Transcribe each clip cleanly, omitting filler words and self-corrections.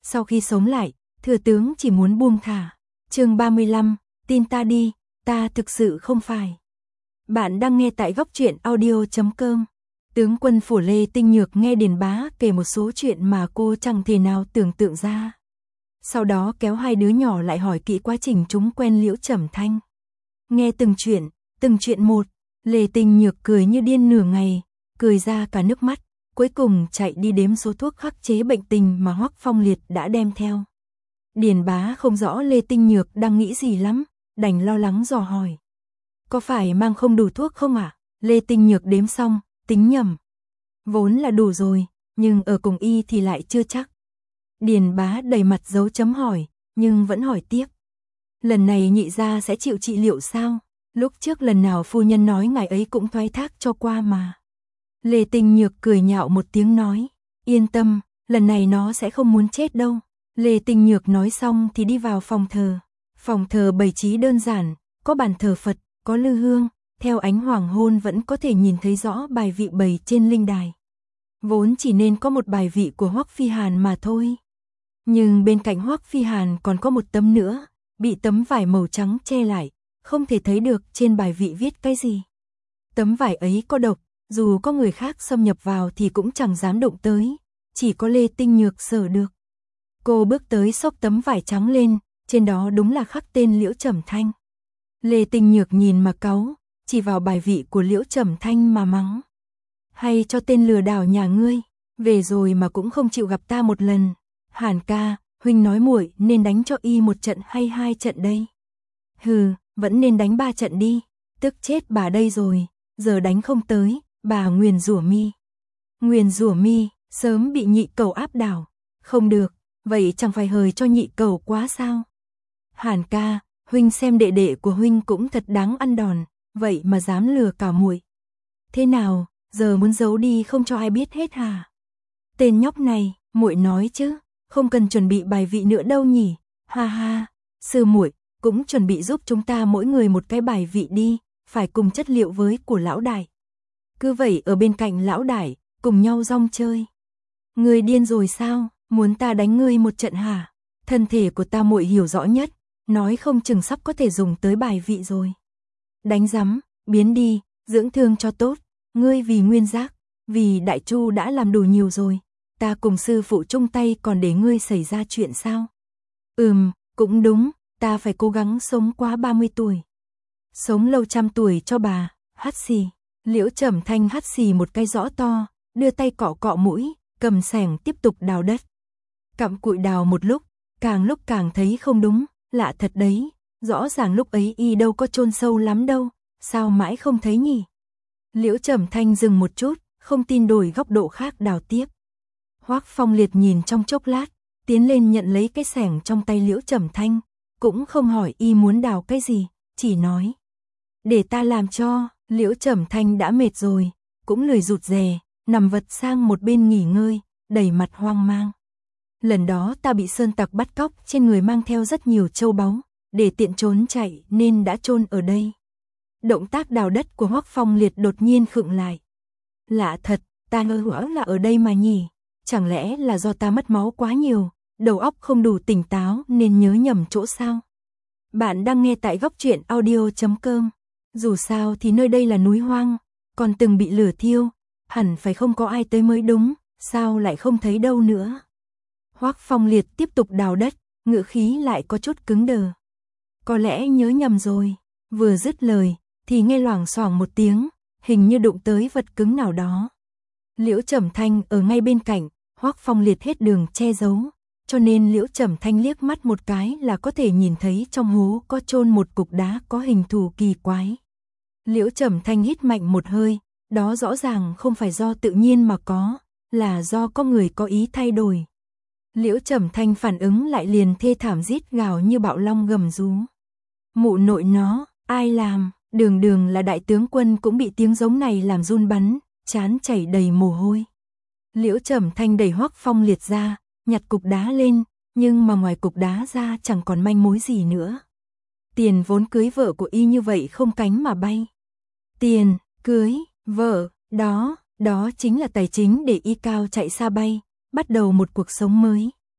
Sau khi sống lại, thừa tướng chỉ muốn buông thả. Chương 35, tin ta đi, ta thực sự không phải. Bạn đang nghe tại góc truyện audio.com. Tướng quân phủ Lê Tinh Nhược nghe Điền Bá kể một số chuyện mà cô chẳng thể nào tưởng tượng ra. Sau đó kéo hai đứa nhỏ lại hỏi kỹ quá trình chúng quen Liễu Trầm Thanh. Nghe từng chuyện một, Lê Tinh Nhược cười như điên nửa ngày, cười ra cả nước mắt, cuối cùng chạy đi đếm số thuốc khắc chế bệnh tình mà Hoắc Phong Liệt đã đem theo. Điền Bá không rõ Lê Tinh Nhược đang nghĩ gì lắm, đành lo lắng dò hỏi. Có phải mang không đủ thuốc không ạ? Lê Tinh Nhược đếm xong, tính nhầm. Vốn là đủ rồi, nhưng ở cùng y thì lại chưa chắc. Điền Bá đầy mặt dấu chấm hỏi, nhưng vẫn hỏi tiếp. Lần này nhị gia sẽ chịu trị liệu sao? Lúc trước lần nào phu nhân nói ngài ấy cũng thoái thác cho qua mà. Lê Tinh Nhược cười nhạo một tiếng nói, yên tâm, lần này nó sẽ không muốn chết đâu. Lê Tinh Nhược nói xong thì đi vào phòng thờ. Phòng thờ bày trí đơn giản, có bàn thờ Phật, có lư hương, theo ánh hoàng hôn vẫn có thể nhìn thấy rõ bài vị bày trên linh đài. Vốn chỉ nên có một bài vị của Hoắc Phi Hàn mà thôi. Nhưng bên cạnh Hoắc Phi Hàn còn có một tấm nữa, bị tấm vải màu trắng che lại, không thể thấy được trên bài vị viết cái gì. Tấm vải ấy có độc, dù có người khác xâm nhập vào thì cũng chẳng dám động tới, chỉ có Lê Tinh Nhược sờ được. Cô bước tới xốc tấm vải trắng lên, trên đó đúng là khắc tên Liễu Trầm Thanh. Lê Tinh Nhược nhìn mà cáu, chỉ vào bài vị của Liễu Trầm Thanh mà mắng. Hay cho tên lừa đảo nhà ngươi, về rồi mà cũng không chịu gặp ta một lần. Hàn ca, huynh nói muội nên đánh cho y một trận hay 2 trận đây? Hừ, vẫn nên đánh 3 trận đi, tức chết bà đây rồi, giờ đánh không tới, bà nguyền rủa mi. Nguyền rủa mi, sớm bị nhị cẩu áp đảo. Không được, vậy chẳng phải hời cho nhị cẩu quá sao? Hàn ca, huynh xem đệ đệ của huynh cũng thật đáng ăn đòn, vậy mà dám lừa cả muội. Thế nào, giờ muốn giấu đi không cho ai biết hết hả? Tên nhóc này, muội nói chứ, không cần chuẩn bị bài vị nữa đâu nhỉ? Ha ha, sư muội cũng chuẩn bị giúp chúng ta mỗi người một cái bài vị đi, phải cùng chất liệu với của lão đại. Cứ vậy ở bên cạnh lão đại, cùng nhau rong chơi. Ngươi điên rồi sao, muốn ta đánh ngươi một trận hả? Thân thể của ta muội hiểu rõ nhất, nói không chừng sắp có thể dùng tới bài vị rồi. Đánh rắm, biến đi, dưỡng thương cho tốt, ngươi vì Nguyên Giác, vì Đại Chu đã làm đủ nhiều rồi, ta cùng sư phụ chung tay còn để ngươi xảy ra chuyện sao? Cũng đúng, ta phải cố gắng sống quá 30 tuổi. Sống lâu 100 tuổi cho bà, hắt xì. Liễu Trầm Thanh hắt xì một cái rõ to, đưa tay cọ cọ mũi, cầm xẻng tiếp tục đào đất. Cặm cụi đào một lúc càng thấy không đúng, lạ thật đấy, rõ ràng lúc ấy y đâu có chôn sâu lắm đâu, sao mãi không thấy nhỉ? Liễu Trầm Thanh dừng một chút, không tin đổi góc độ khác đào tiếp. Hoắc Phong Liệt nhìn trong chốc lát, tiến lên nhận lấy cái xẻng trong tay Liễu Trầm Thanh, cũng không hỏi y muốn đào cái gì, chỉ nói. Để ta làm cho. Liễu Trầm Thanh đã mệt rồi, cũng lười rụt rè, nằm vật sang một bên nghỉ ngơi, đầy mặt hoang mang. Lần đó ta bị sơn tặc bắt cóc, trên người mang theo rất nhiều châu báu, để tiện trốn chạy nên đã chôn ở đây. Động tác đào đất của Hoắc Phong Liệt đột nhiên khựng lại. Lạ thật, ta ngỡ là ở đây mà nhỉ, chẳng lẽ là do ta mất máu quá nhiều, đầu óc không đủ tỉnh táo nên nhớ nhầm chỗ sao? Bạn đang nghe tại góc truyện audio.com. Dù sao thì nơi đây là núi hoang, còn từng bị lửa thiêu, hẳn phải không có ai tới mới đúng, sao lại không thấy đâu nữa. Hoắc Phong Liệt tiếp tục đào đất, ngữ khí lại có chút cứng đờ. Có lẽ nhớ nhầm rồi, vừa dứt lời, thì nghe loảng xoảng một tiếng, hình như đụng tới vật cứng nào đó. Liễu Trầm Thanh ở ngay bên cạnh, Hoắc Phong Liệt hết đường che giấu, cho nên Liễu Trầm Thanh liếc mắt một cái là có thể nhìn thấy trong hố có chôn một cục đá có hình thù kỳ quái. Liễu Trầm Thanh hít mạnh một hơi, đó rõ ràng không phải do tự nhiên mà có, là do có người có ý thay đổi. Liễu Trầm Thanh phản ứng lại liền thê thảm rít gào như bạo long gầm rú. Mụ nội nó, ai làm, đường là đại tướng quân cũng bị tiếng giống này làm run bắn, trán chảy đầy mồ hôi. Liễu Trầm Thanh đẩy Hoắc Phong Liệt ra, nhặt cục đá lên, nhưng mà ngoài cục đá ra chẳng còn manh mối gì nữa. Tiền vốn cưới vợ của y như vậy không cánh mà bay. Tiền, cưới, vợ, đó chính là tài chính để y cao chạy xa bay, bắt đầu một cuộc sống mới.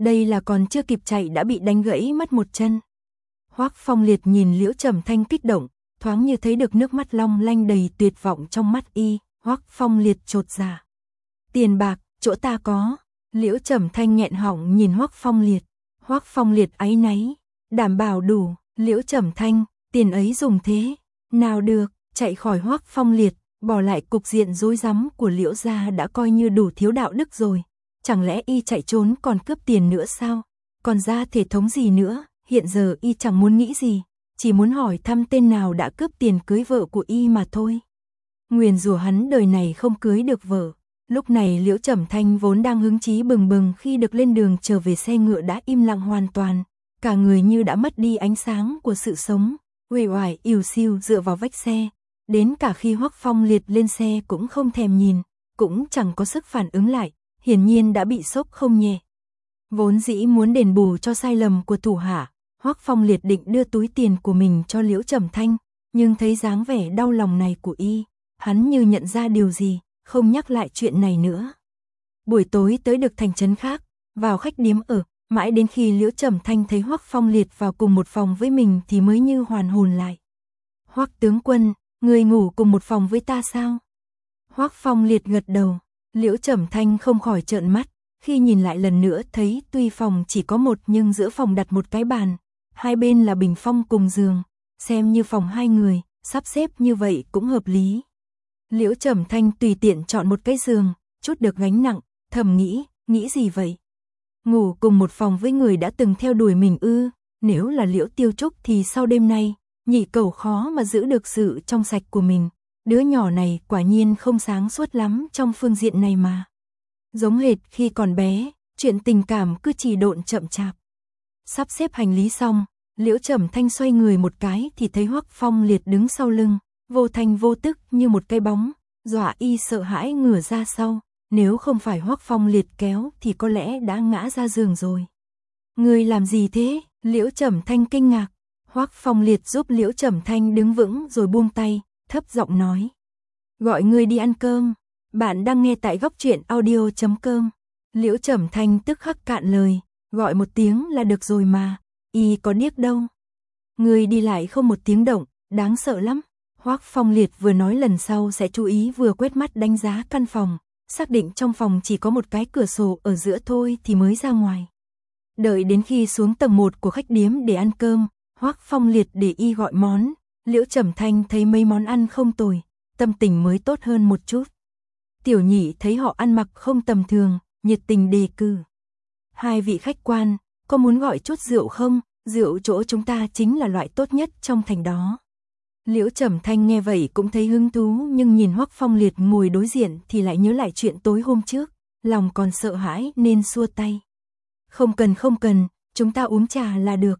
đây là còn chưa kịp chạy đã bị đánh gãy mất một chân. Hoắc Phong Liệt nhìn Liễu Trầm Thanh kích động, thoáng như thấy được nước mắt long lanh đầy tuyệt vọng trong mắt y, Hoắc Phong Liệt chột dạ. Tiền bạc, chỗ ta có. Liễu Trầm Thanh nghẹn họng nhìn Hoắc Phong Liệt. Hoắc Phong Liệt áy náy, đảm bảo đủ. Liễu Trầm Thanh, tiền ấy dùng thế nào được, chạy khỏi Hoắc Phong Liệt, bỏ lại cục diện rối rắm của Liễu gia đã coi như đủ thiếu đạo đức rồi. Chẳng lẽ y chạy trốn còn cướp tiền nữa sao? Còn ra thể thống gì nữa? Hiện giờ y chẳng muốn nghĩ gì, chỉ muốn hỏi thăm tên nào đã cướp tiền cưới vợ của y mà thôi. Nguyền rủa hắn đời này không cưới được vợ. Lúc này Liễu Trầm Thanh vốn đang hứng chí bừng bừng khi được lên đường trở về xe ngựa đã im lặng hoàn toàn, cả người như đã mất đi ánh sáng của sự sống, uể oải ỉu xìu dựa vào vách xe, đến cả khi Hoắc Phong Liệt lên xe cũng không thèm nhìn, cũng chẳng có sức phản ứng lại, hiển nhiên đã bị sốc không nhẹ. Vốn dĩ muốn đền bù cho sai lầm của thủ hạ, Hoắc Phong Liệt định đưa túi tiền của mình cho Liễu Trầm Thanh, nhưng thấy dáng vẻ đau lòng này của y, hắn như nhận ra điều gì, không nhắc lại chuyện này nữa. Buổi tối tới được thành trấn khác, vào khách điếm ở, mãi đến khi Liễu Trầm Thanh thấy Hoắc Phong Liệt vào cùng một phòng với mình thì mới như hoàn hồn lại. Hoắc tướng quân, người ngủ cùng một phòng với ta sao? Hoắc Phong Liệt gật đầu, Liễu Trầm Thanh không khỏi trợn mắt, khi nhìn lại lần nữa thấy tuy phòng chỉ có một nhưng giữa phòng đặt một cái bàn, hai bên là bình phong cùng giường, xem như phòng hai người, sắp xếp như vậy cũng hợp lý. Liễu Trầm Thanh tùy tiện chọn một cái giường, chút được gánh nặng, thầm nghĩ gì vậy? Ngủ cùng một phòng với người đã từng theo đuổi mình ư? Nếu là Liễu Tiêu Trúc thì sau đêm nay, nhị cẩu khó mà giữ được sự trong sạch của mình. Đứa nhỏ này quả nhiên không sáng suốt lắm trong phương diện này mà. Giống hệt khi còn bé, chuyện tình cảm cứ trì độn chậm chạp. Sắp xếp hành lý xong, Liễu Trầm Thanh xoay người một cái thì thấy Hoắc Phong Liệt đứng sau lưng, vô thanh vô tức như một cái bóng, dọa y sợ hãi ngửa ra sau, nếu không phải Hoắc Phong Liệt kéo thì có lẽ đã ngã ra giường rồi. Người làm gì thế? Liễu Trầm Thanh kinh ngạc. Hoắc Phong Liệt giúp Liễu Trầm Thanh đứng vững rồi buông tay, thấp giọng nói. Gọi người đi ăn cơm. Bạn đang nghe tại Góc Truyện Audio.com. Liễu Trầm Thanh tức khắc cạn lời, gọi một tiếng là được rồi mà, y có điếc đâu. Người đi lại không một tiếng động, đáng sợ lắm. Hoắc Phong Liệt vừa nói lần sau sẽ chú ý vừa quét mắt đánh giá căn phòng, xác định trong phòng chỉ có một cái cửa sổ ở giữa thôi thì mới ra ngoài. Đợi đến khi xuống tầng 1 của khách điếm để ăn cơm, Hoắc Phong Liệt để y gọi món, Liễu Trầm Thanh thấy mấy món ăn không tồi, tâm tình mới tốt hơn một chút. Tiểu Nhị thấy họ ăn mặc không tầm thường, nhiệt tình đề cử. Hai vị khách quan, có muốn gọi chút rượu không? Rượu chỗ chúng ta chính là loại tốt nhất trong thành đó. Liễu Trầm Thanh nghe vậy cũng thấy hứng thú nhưng nhìn Hoắc Phong Liệt ngồi đối diện thì lại nhớ lại chuyện tối hôm trước, lòng còn sợ hãi nên xua tay. Không cần, chúng ta uống trà là được,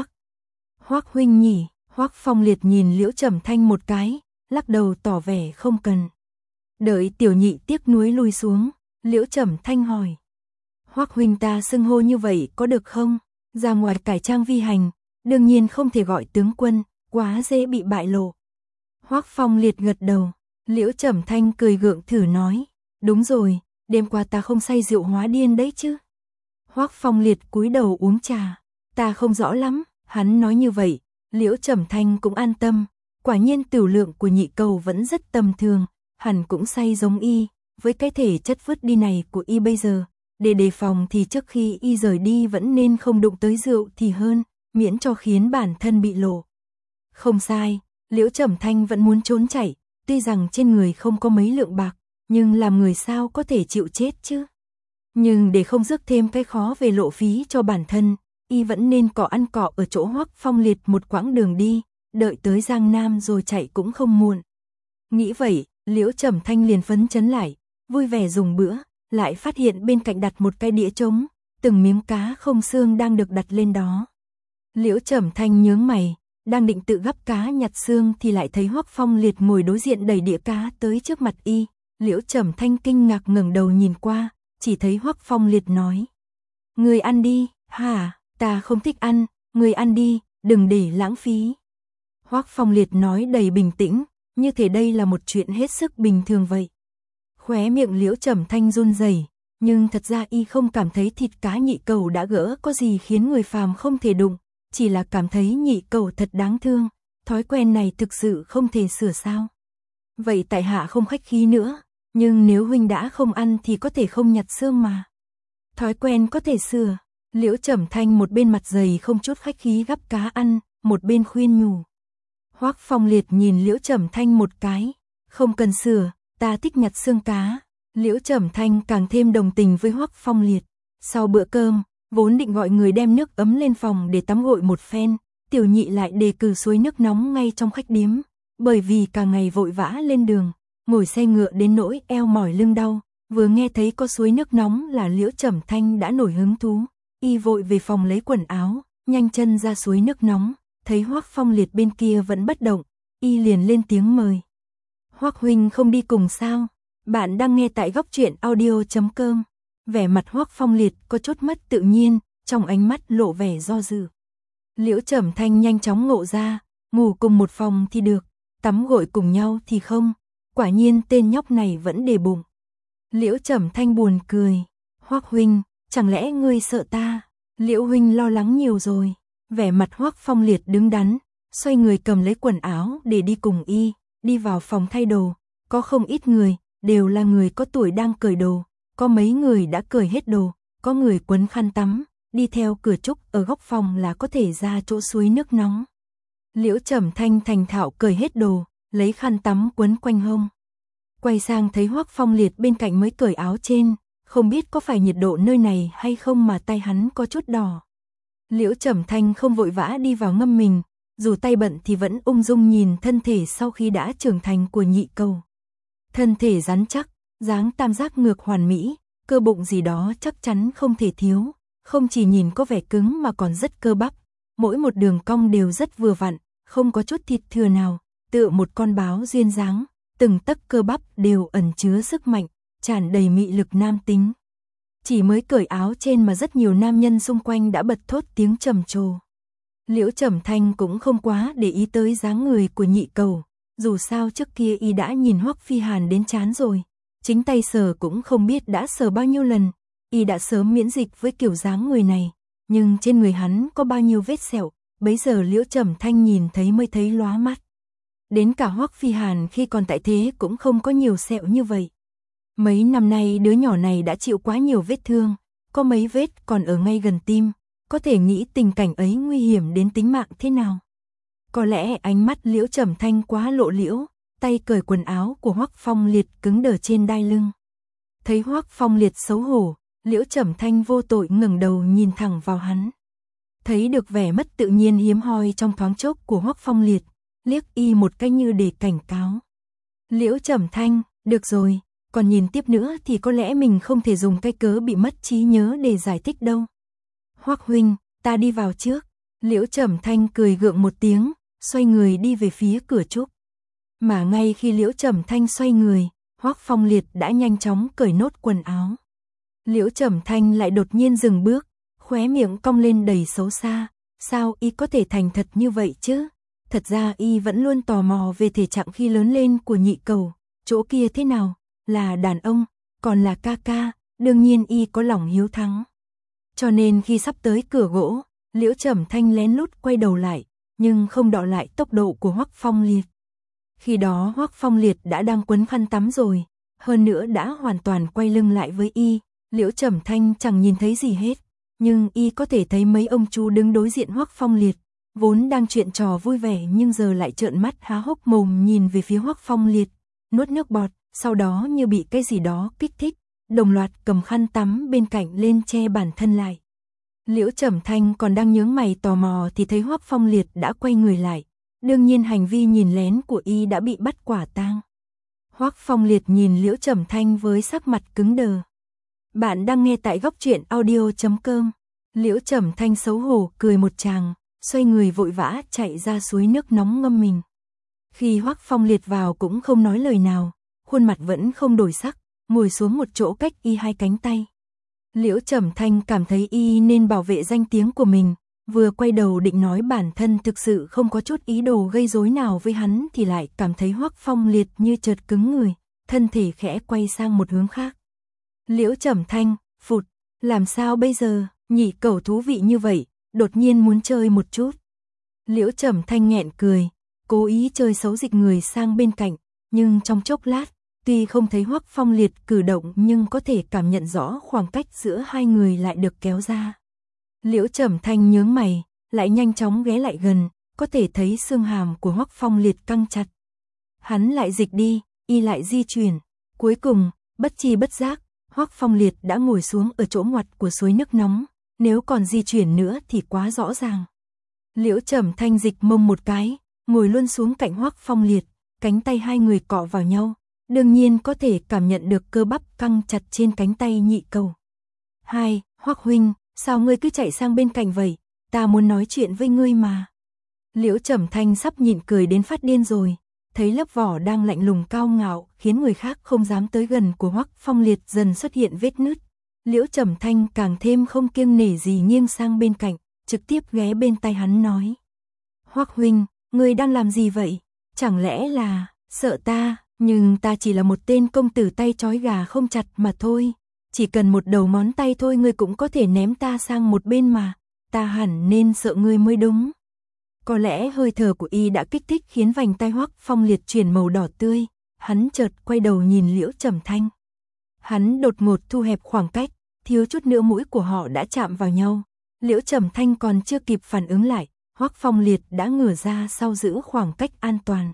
Hoắc huynh nhỉ. Hoắc Phong Liệt nhìn Liễu Trầm Thanh một cái, lắc đầu tỏ vẻ không cần. Đợi Tiểu Nhị tiếc nuối lui xuống, Liễu Trầm Thanh hỏi. Hoắc huynh ta xưng hô như vậy có được không? Ra ngoài cải trang vi hành, đương nhiên không thể gọi tướng quân, quá dễ bị bại lộ. Hoắc Phong Liệt gật đầu, Liễu Trầm Thanh cười gượng thử nói. Đúng rồi, đêm qua ta không say rượu hóa điên đấy chứ. Hoắc Phong Liệt cúi đầu uống trà, ta không rõ lắm, hắn nói như vậy, Liễu Trầm Thanh cũng an tâm, quả nhiên tửu lượng của nhị cầu vẫn rất tầm thường, hẳn cũng say giống y, với cái thể chất vứt đi này của y bây giờ, để đề phòng thì trước khi y rời đi vẫn nên không đụng tới rượu thì hơn, miễn cho khiến bản thân bị lộ. Không sai, Liễu Trầm Thanh vẫn muốn trốn chạy, tuy rằng trên người không có mấy lượng bạc, nhưng làm người sao có thể chịu chết chứ. Nhưng để không rước thêm cái khó về lộ phí cho bản thân, y vẫn nên cọ ăn cọ ở chỗ Hoắc Phong Liệt một quãng đường đi, đợi tới Giang Nam rồi chạy cũng không muộn. Nghĩ vậy, Liễu Trầm Thanh liền phấn chấn lại, vui vẻ dùng bữa, lại phát hiện bên cạnh đặt một cái đĩa trống, từng miếng cá không xương đang được đặt lên đó. Liễu Trầm Thanh nhướng mày, đang định tự gắp cá nhặt xương thì lại thấy Hoắc Phong Liệt ngồi đối diện đẩy đĩa cá tới trước mặt y. Liễu Trầm Thanh kinh ngạc ngẩng đầu nhìn qua, chỉ thấy Hoắc Phong Liệt nói. Người ăn đi, hả, ta không thích ăn, người ăn đi, đừng để lãng phí. Hoắc Phong Liệt nói đầy bình tĩnh, như thể đây là một chuyện hết sức bình thường vậy. Khóe miệng Liễu Trầm Thanh run rẩy, Nhưng thật ra y không cảm thấy thịt cá nhị cẩu đã gỡ có gì khiến người phàm không thể đụng, chỉ là cảm thấy nhị cẩu thật đáng thương, thói quen này thực sự không thể sửa sao. Vậy tại hạ không khách khí nữa, nhưng nếu huynh đã không ăn thì có thể không nhặt xương mà. Thói quen có thể sửa. Liễu Trầm Thanh một bên mặt dày không chút khách khí gắp cá ăn, một bên khuyên nhủ. Hoắc Phong Liệt nhìn Liễu Trầm Thanh một cái, không cần sửa, ta thích nhặt xương cá. Liễu Trầm Thanh càng thêm đồng tình với Hoắc Phong Liệt. Sau bữa cơm, vốn định gọi người đem nước ấm lên phòng để tắm gội một phen, Tiểu Nhị lại đề cử suối nước nóng ngay trong khách điếm, bởi vì cả ngày vội vã lên đường, ngồi xe ngựa đến nỗi eo mỏi lưng đau, vừa nghe thấy có suối nước nóng là Liễu Trầm Thanh đã nổi hứng thú, y vội về phòng lấy quần áo, nhanh chân ra suối nước nóng, thấy Hoắc Phong Liệt bên kia vẫn bất động, y liền lên tiếng mời. Hoắc huynh không đi cùng sao? Bạn đang nghe tại góc truyện audio.com. Vẻ mặt Hoắc Phong Liệt có chút mất tự nhiên, trong ánh mắt lộ vẻ do dự. Liễu Trầm Thanh nhanh chóng ngộ ra, ngủ cùng một phòng thì được, tắm gội cùng nhau thì không, quả nhiên tên nhóc này vẫn để bụng. Liễu Trầm Thanh buồn cười, Hoắc huynh, chẳng lẽ ngươi sợ ta? Liễu huynh lo lắng nhiều rồi. Vẻ mặt Hoắc Phong Liệt đứng đắn, xoay người cầm lấy quần áo để đi cùng y, đi vào phòng thay đồ, có không ít người, đều là người có tuổi đang cởi đồ, có mấy người đã cởi hết đồ, có người quấn khăn tắm, đi theo cửa trúc ở góc phòng là có thể ra chỗ suối nước nóng. Liễu Trầm Thanh thành thạo cởi hết đồ, lấy khăn tắm quấn quanh hông. Quay sang thấy Hoắc Phong Liệt bên cạnh mới cởi áo trên, không biết có phải nhiệt độ nơi này hay không mà tay hắn có chút đỏ. Liễu Trầm Thanh không vội vã đi vào ngâm mình, dù tay bận thì vẫn ung dung nhìn thân thể sau khi đã trưởng thành của nhị cẩu. Thân thể rắn chắc, dáng tam giác ngược hoàn mỹ, cơ bụng gì đó chắc chắn không thể thiếu, không chỉ nhìn có vẻ cứng mà còn rất cơ bắp, mỗi một đường cong đều rất vừa vặn, không có chút thịt thừa nào, tựa một con báo duyên dáng, từng tấc cơ bắp đều ẩn chứa sức mạnh, tràn đầy mị lực nam tính. Chỉ mới cởi áo trên mà rất nhiều nam nhân xung quanh đã bật thốt tiếng trầm trồ. Liễu Trầm Thanh cũng không quá để ý tới dáng người của nhị cẩu, dù sao trước kia y đã nhìn Hoắc Phi Hàn đến chán rồi, chính tay sờ cũng không biết đã sờ bao nhiêu lần, y đã sớm miễn dịch với kiểu dáng người này, nhưng trên người hắn có bao nhiêu vết sẹo, bấy giờ Liễu Trầm Thanh nhìn thấy mới thấy lóa mắt. Đến cả Hoắc Phi Hàn khi còn tại thế cũng không có nhiều sẹo như vậy. Mấy năm nay đứa nhỏ này đã chịu quá nhiều vết thương, có mấy vết còn ở ngay gần tim, có thể nghĩ tình cảnh ấy nguy hiểm đến tính mạng thế nào. Có lẽ ánh mắt Liễu Trầm Thanh quá lộ liễu, tay cởi quần áo của Hoắc Phong Liệt cứng đờ trên đai lưng. Thấy Hoắc Phong Liệt xấu hổ, Liễu Trầm Thanh vô tội ngẩng đầu nhìn thẳng vào hắn. Thấy được vẻ mất tự nhiên hiếm hoi trong thoáng chốc của Hoắc Phong Liệt, liếc y một cái như để cảnh cáo. Liễu Trầm Thanh, được rồi, còn nhìn tiếp nữa thì có lẽ mình không thể dùng cái cớ bị mất trí nhớ để giải thích đâu. Hoắc huynh, ta đi vào trước. Liễu Trầm Thanh cười gượng một tiếng, xoay người đi về phía cửa trúc. Mà ngay khi Liễu Trầm Thanh xoay người, Hoắc Phong Liệt đã nhanh chóng cởi nốt quần áo. Liễu Trầm Thanh lại đột nhiên dừng bước, khóe miệng cong lên đầy xấu xa, sao y có thể thành thật như vậy chứ? Thật ra y vẫn luôn tò mò về thể trạng khi lớn lên của nhị cẩu, chỗ kia thế nào, là đàn ông, còn là ca ca, đương nhiên y có lòng hiếu thắng. Cho nên khi sắp tới cửa gỗ, Liễu Trầm Thanh lén lút quay đầu lại, nhưng không đọ lại tốc độ của Hoắc Phong Liệt. Khi đó Hoắc Phong Liệt đã đang quấn khăn tắm rồi, hơn nữa đã hoàn toàn quay lưng lại với y, Liễu Trầm Thanh chẳng nhìn thấy gì hết, nhưng y có thể thấy mấy ông chú đứng đối diện Hoắc Phong Liệt, vốn đang chuyện trò vui vẻ nhưng giờ lại trợn mắt há hốc mồm nhìn về phía Hoắc Phong Liệt, nuốt nước bọt, sau đó như bị cái gì đó kích thích, đồng loạt cầm khăn tắm bên cạnh lên che bản thân lại. Liễu Trầm Thanh còn đang nhướng mày tò mò thì thấy Hoắc Phong Liệt đã quay người lại, đương nhiên hành vi nhìn lén của y đã bị bắt quả tang. Hoắc Phong Liệt nhìn Liễu Trầm Thanh với sắc mặt cứng đờ. Bạn đang nghe tại góc truyện audio.com. Liễu Trầm Thanh xấu hổ cười một tràng, xoay người vội vã chạy ra suối nước nóng ngâm mình. Khi Hoắc Phong Liệt vào cũng không nói lời nào, khuôn mặt vẫn không đổi sắc, ngồi xuống một chỗ cách y hai cánh tay. Liễu Trầm Thanh cảm thấy y nên bảo vệ danh tiếng của mình, vừa quay đầu định nói bản thân thực sự không có chút ý đồ gây rối nào với hắn thì lại cảm thấy Hoắc Phong Liệt như chợt cứng người, thân thể khẽ quay sang một hướng khác. Liễu Trầm Thanh, phụt, làm sao bây giờ, nhị cẩu thú vị như vậy, đột nhiên muốn chơi một chút. Liễu Trầm Thanh nghẹn cười, cố ý chơi xấu dịch người sang bên cạnh, nhưng trong chốc lát, tuy không thấy Hoắc Phong Liệt cử động nhưng có thể cảm nhận rõ khoảng cách giữa hai người lại được kéo ra. Liễu Trầm Thanh nhướng mày, lại nhanh chóng ghé lại gần, có thể thấy xương hàm của Hoắc Phong Liệt căng chặt. Hắn lại dịch đi, y lại di chuyển, cuối cùng, bất chi bất giác, Hoắc Phong Liệt đã ngồi xuống ở chỗ ngoặt của suối nước nóng, nếu còn di chuyển nữa thì quá rõ ràng. Liễu Trầm Thanh dịch mông một cái, ngồi luôn xuống cạnh Hoắc Phong Liệt, cánh tay hai người cọ vào nhau, đương nhiên có thể cảm nhận được cơ bắp căng chặt trên cánh tay nhị cẩu. Hai, Hoắc huynh, sao ngươi cứ chạy sang bên cạnh vậy, ta muốn nói chuyện với ngươi mà. Liễu Trầm Thanh sắp nhịn cười đến phát điên rồi, thấy lớp vỏ đang lạnh lùng cao ngạo, khiến người khác không dám tới gần của Hoắc Phong Liệt dần xuất hiện vết nứt. Liễu Trầm Thanh càng thêm không kiêng nể gì nghiêng sang bên cạnh, trực tiếp ghé bên tai hắn nói. Hoắc huynh, ngươi đang làm gì vậy? Chẳng lẽ là sợ ta? Nhưng ta chỉ là một tên công tử tay trói gà không chặt mà thôi. Chỉ cần một đầu ngón tay thôi ngươi cũng có thể ném ta sang một bên mà. Ta hẳn nên sợ ngươi mới đúng. Có lẽ hơi thở của y đã kích thích khiến vành tai Hoắc Phong Liệt chuyển màu đỏ tươi. Hắn chợt quay đầu nhìn Liễu Trầm Thanh. Hắn đột ngột thu hẹp khoảng cách, thiếu chút nữa mũi của họ đã chạm vào nhau. Liễu Trầm Thanh còn chưa kịp phản ứng lại, Hoắc Phong Liệt đã ngửa ra sau giữ khoảng cách an toàn.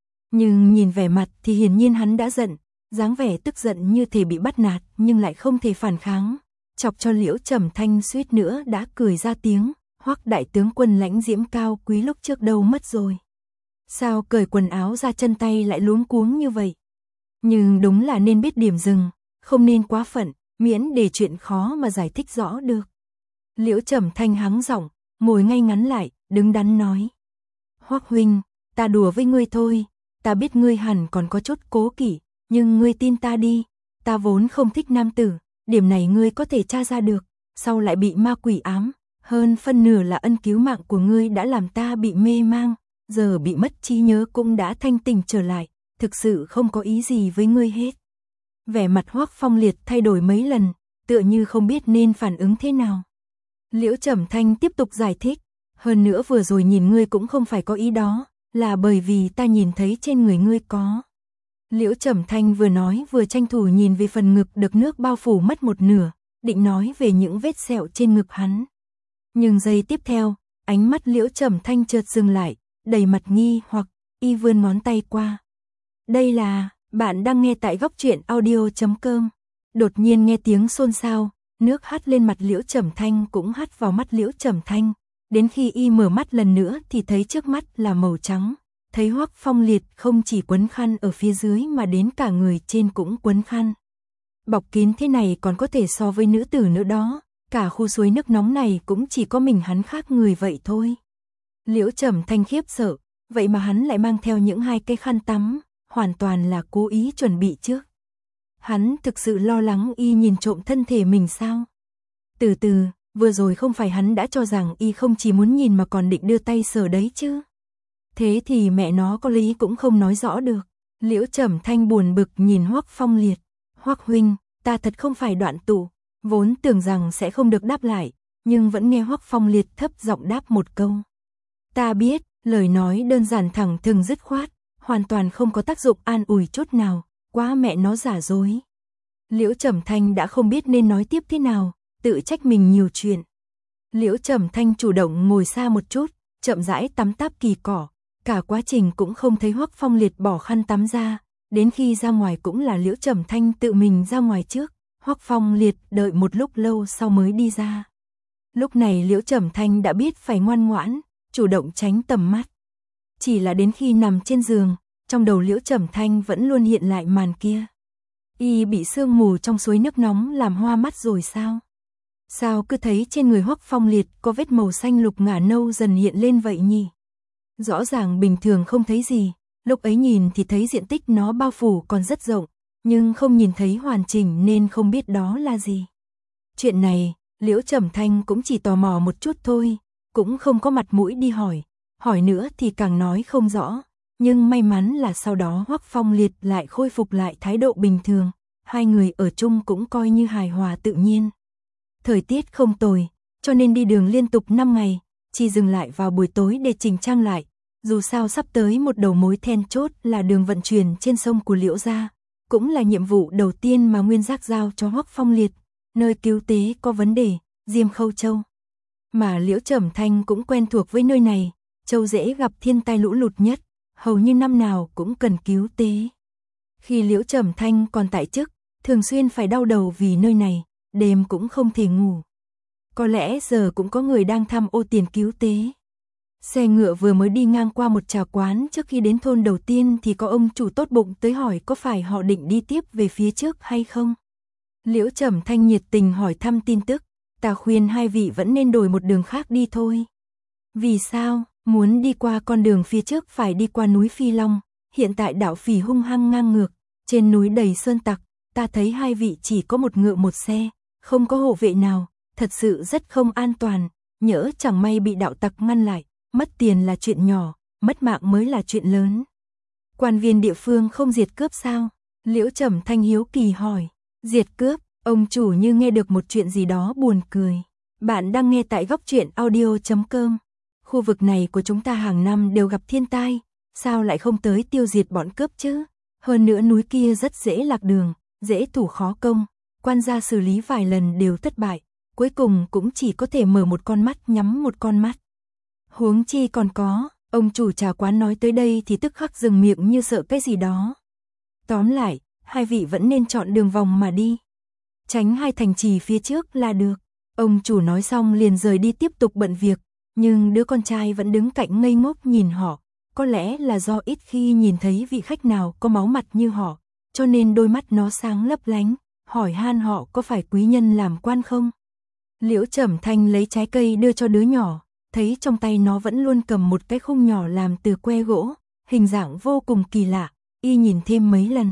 Nhưng nhìn vẻ mặt thì hiển nhiên hắn đã giận, dáng vẻ tức giận như thể bị bắt nạt nhưng lại không thể phản kháng, chọc cho Liễu Trầm Thanh suýt nữa đã cười ra tiếng. Hoắc đại tướng quân lãnh diễm cao quý lúc trước đâu mất rồi. Sao cởi quần áo ra chân tay lại luống cuống như vậy? Nhưng đúng là nên biết điểm dừng, không nên quá phận, miễn để chuyện khó mà giải thích rõ được. Liễu Trầm Thanh hắng giọng, ngồi ngay ngắn lại, đứng đắn nói. Hoắc huynh, ta đùa với ngươi thôi, ta biết ngươi hẳn còn có chút cố kỵ, nhưng ngươi tin ta đi, ta vốn không thích nam tử, điểm này ngươi có thể tra ra được, sau lại bị ma quỷ ám, hơn phân nửa là ân cứu mạng của ngươi đã làm ta bị mê mang, giờ bị mất trí nhớ cũng đã thanh tỉnh trở lại, thực sự không có ý gì với ngươi hết. Vẻ mặt Hoắc Phong Liệt thay đổi mấy lần, tựa như không biết nên phản ứng thế nào. Liễu Trầm Thanh tiếp tục giải thích, hơn nữa vừa rồi nhìn ngươi cũng không phải có ý đó, là bởi vì ta nhìn thấy trên người ngươi có. Liễu Trầm Thanh vừa nói vừa tranh thủ nhìn về phần ngực được nước bao phủ mất một nửa, định nói về những vết sẹo trên ngực hắn. Nhưng giây tiếp theo, ánh mắt Liễu Trầm Thanh chợt dừng lại, đầy mặt nghi hoặc, y vươn ngón tay qua. Đây là, bạn đang nghe tại goctruyện.audio.com. Đột nhiên nghe tiếng xôn xao, nước hắt lên mặt Liễu Trầm Thanh cũng hắt vào mắt Liễu Trầm Thanh. Đến khi y mở mắt lần nữa thì thấy trước mắt là màu trắng. Thấy Hoắc Phong Liệt không chỉ quấn khăn ở phía dưới mà đến cả người trên cũng quấn khăn. Bọc kín thế này còn có thể so với nữ tử nữa đó. Cả khu suối nước nóng này cũng chỉ có mình hắn khác người vậy thôi. Liễu Trầm Thanh khiếp sợ, vậy mà hắn lại mang theo những hai cái khăn tắm, hoàn toàn là cố ý chuẩn bị trước. Hắn thực sự lo lắng y nhìn trộm thân thể mình sao? Từ từ, vừa rồi không phải hắn đã cho rằng y không chỉ muốn nhìn mà còn định đưa tay sờ đấy chứ? Thế thì mẹ nó có lý cũng không nói rõ được. Liễu Trầm Thanh buồn bực nhìn Hoắc Phong Liệt. Hoắc huynh, ta thật không phải đoạn tụ. Vốn tưởng rằng sẽ không được đáp lại, nhưng vẫn nghe Hoắc Phong Liệt thấp giọng đáp một câu. Ta biết, lời nói đơn giản thẳng thừng dứt khoát, hoàn toàn không có tác dụng an ủi chút nào, quá mẹ nó giả dối. Liễu Trầm Thanh đã không biết nên nói tiếp thế nào, tự trách mình nhiều chuyện. Liễu Trầm Thanh chủ động ngồi xa một chút, chậm rãi tắm táp kỳ cỏ, cả quá trình cũng không thấy Hoắc Phong Liệt bỏ khăn tắm ra, đến khi ra ngoài cũng là Liễu Trầm Thanh tự mình ra ngoài trước. Hoắc Phong Liệt đợi một lúc lâu sau mới đi ra. Lúc này Liễu Trầm Thanh đã biết phải ngoan ngoãn, chủ động tránh tầm mắt. Chỉ là đến khi nằm trên giường, trong đầu Liễu Trầm Thanh vẫn luôn hiện lại màn kia. Y bị sương mù trong suối nước nóng làm hoa mắt rồi sao? Sao cứ thấy trên người Hoắc Phong Liệt có vết màu xanh lục ngả nâu dần hiện lên vậy nhỉ? Rõ ràng bình thường không thấy gì, lúc ấy nhìn thì thấy diện tích nó bao phủ còn rất rộng, nhưng không nhìn thấy hoàn chỉnh nên không biết đó là gì. Chuyện này, Liễu Trầm Thanh cũng chỉ tò mò một chút thôi, cũng không có mặt mũi đi hỏi nữa thì càng nói không rõ, nhưng may mắn là sau đó Hoắc Phong Liệt lại khôi phục lại thái độ bình thường, hai người ở chung cũng coi như hài hòa tự nhiên. Thời tiết không tồi, cho nên đi đường liên tục 5 ngày, chỉ dừng lại vào buổi tối để chỉnh trang lại. Dù sao sắp tới một đầu mối then chốt là đường vận chuyển trên sông của Liễu gia, cũng là nhiệm vụ đầu tiên mà Nguyên Giác giao cho Hoắc Phong Liệt, nơi cứu tế có vấn đề, Diêm Khâu Châu. Mà Liễu Trầm Thanh cũng quen thuộc với nơi này, châu dễ gặp thiên tai lũ lụt nhất, hầu như năm nào cũng cần cứu tế. Khi Liễu Trầm Thanh còn tại chức, thường xuyên phải đau đầu vì nơi này, đêm cũng không thể ngủ. Có lẽ giờ cũng có người đang tham ô tiền cứu tế. Xe ngựa vừa mới đi ngang qua một trà quán trước khi đến thôn đầu tiên thì có ông chủ tốt bụng tới hỏi có phải họ định đi tiếp về phía trước hay không. Liễu Trầm Thanh nhiệt tình hỏi thăm tin tức, ta khuyên hai vị vẫn nên đổi một đường khác đi thôi. Vì sao? Muốn đi qua con đường phía trước phải đi qua núi Phi Long, hiện tại đảo Phỉ hung hăng ngang ngược, trên núi đầy sơn tặc, ta thấy hai vị chỉ có một ngựa một xe, không có hộ vệ nào, thật sự rất không an toàn, nhỡ chẳng may bị đạo tặc ngăn lại, mất tiền là chuyện nhỏ, mất mạng mới là chuyện lớn. Quan viên địa phương không diệt cướp sao? Liễu Trầm Thanh hiếu kỳ hỏi. Diệt cướp? Ông chủ như nghe được một chuyện gì đó buồn cười. Bạn đang nghe tại Góc Truyện Audio.com. Khu vực này của chúng ta hàng năm đều gặp thiên tai, sao lại không tới tiêu diệt bọn cướp chứ? Hơn nữa núi kia rất dễ lạc đường, dễ thủ khó công, quan gia xử lý vài lần đều thất bại, cuối cùng cũng chỉ có thể mở một con mắt nhắm một con mắt. Huống chi còn có, ông chủ trà quán nói tới đây thì tức khắc dừng miệng như sợ cái gì đó. Tóm lại, hai vị vẫn nên chọn đường vòng mà đi. Tránh hai thành trì phía trước là được. Ông chủ nói xong liền rời đi tiếp tục bận việc, nhưng đứa con trai vẫn đứng cạnh ngây ngốc nhìn họ. Có lẽ là do ít khi nhìn thấy vị khách nào có máu mặt như họ, cho nên đôi mắt nó sáng lấp lánh, hỏi han họ có phải quý nhân làm quan không. Liễu Trầm Thanh lấy trái cây đưa cho đứa nhỏ, thấy trong tay nó vẫn luôn cầm một cái khung nhỏ làm từ que gỗ, hình dạng vô cùng kỳ lạ, y nhìn thêm mấy lần.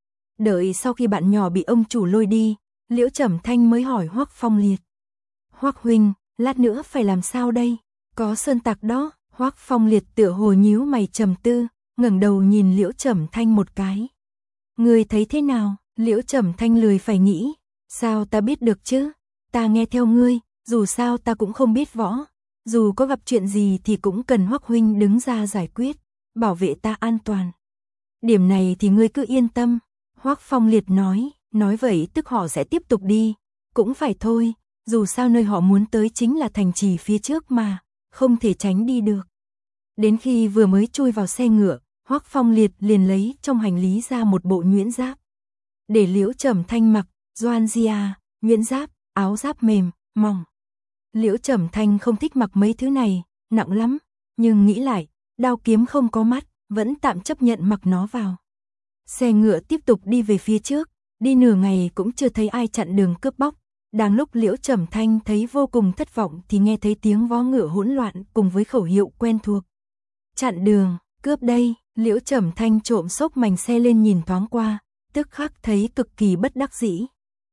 Đợi sau khi bạn nhỏ bị ông chủ lôi đi, Liễu Trầm Thanh mới hỏi Hoắc Phong Liệt. Hoắc huynh, lát nữa phải làm sao đây? Có sơn tặc đó. Hoắc Phong Liệt tựa hồ nhíu mày trầm tư, ngẩng đầu nhìn Liễu Trầm Thanh một cái. Người thấy thế nào? Liễu Trầm Thanh lười phải nghĩ. Sao ta biết được chứ? Ta nghe theo ngươi, dù sao ta cũng không biết võ. Dù có gặp chuyện gì thì cũng cần Hoắc huynh đứng ra giải quyết, bảo vệ ta an toàn. Điểm này thì ngươi cứ yên tâm. Hoắc Phong Liệt nói vậy tức họ sẽ tiếp tục đi. Cũng phải thôi, dù sao nơi họ muốn tới chính là thành trì phía trước mà, không thể tránh đi được. Đến khi vừa mới chui vào xe ngựa, Hoắc Phong Liệt liền lấy trong hành lý ra một bộ nhuyễn giáp. Để Liễu Trầm Thanh mặc, Doan Gia, nhuyễn giáp, áo giáp mềm, mỏng. Liễu Trầm Thanh không thích mặc mấy thứ này, nặng lắm, nhưng nghĩ lại, đao kiếm không có mắt, vẫn tạm chấp nhận mặc nó vào. Xe ngựa tiếp tục đi về phía trước, đi nửa ngày cũng chưa thấy ai chặn đường cướp bóc. Đang lúc Liễu Trầm Thanh thấy vô cùng thất vọng thì nghe thấy tiếng vó ngựa hỗn loạn cùng với khẩu hiệu quen thuộc. Chặn đường, cướp đây. Liễu Trầm Thanh trộm xốc mảnh xe lên nhìn thoáng qua, tức khắc thấy cực kỳ bất đắc dĩ.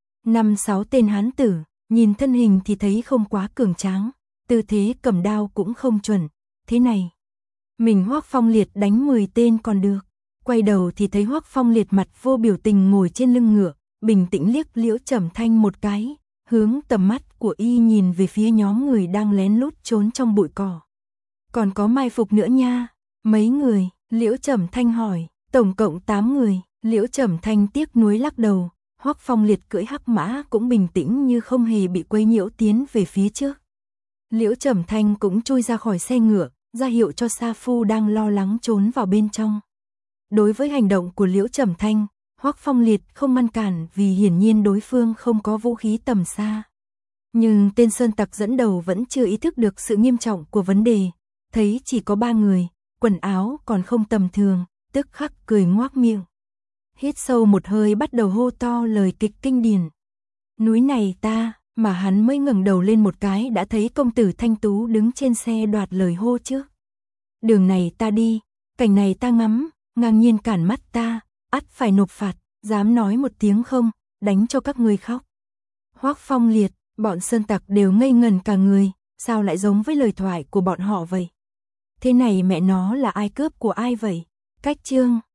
5-6 tên hán tử, nhìn thân hình thì thấy không quá cường tráng, tư thế cầm đao cũng không chuẩn. Thế này, mình Hoắc Phong Liệt đánh 10 tên còn được. Quay đầu thì thấy Hoắc Phong Liệt mặt vô biểu tình ngồi trên lưng ngựa, bình tĩnh liếc Liễu Trầm Thanh một cái, hướng tầm mắt của y nhìn về phía nhóm người đang lén lút trốn trong bụi cỏ. Còn có mai phục nữa nha. Mấy người? Liễu Trầm Thanh hỏi. Tổng cộng 8 người. Liễu Trầm Thanh tiếc nuối lắc đầu. Hoắc Phong Liệt cưỡi hắc mã cũng bình tĩnh như không hề bị quấy nhiễu tiến về phía trước. Liễu Trầm Thanh cũng chui ra khỏi xe ngựa, ra hiệu cho Sa Phu đang lo lắng trốn vào bên trong. Đối với hành động của Liễu Trầm Thanh, Hoắc Phong Liệt không ngăn cản vì hiển nhiên đối phương không có vũ khí tầm xa. Nhưng tên sơn tặc dẫn đầu vẫn chưa ý thức được sự nghiêm trọng của vấn đề, thấy chỉ có 3 người, quần áo còn không tầm thường, tức khắc cười ngoác miệng. Hít sâu một hơi bắt đầu hô to lời kịch kinh điển. Núi này ta, mà hắn mới ngẩng đầu lên một cái đã thấy công tử Thanh Tú đứng trên xe đoạt lời hô trước. Đường này ta đi, cảnh này ta ngắm, ngang nhiên cản mắt ta, ắt phải nộp phạt, dám nói một tiếng không, đánh cho các ngươi khóc. Hoắc Phong Liệt, bọn sơn tặc đều ngây ngần cả người, sao lại giống với lời thoại của bọn họ vậy? Thế này mẹ nó là ai cướp của ai vậy? Cách chương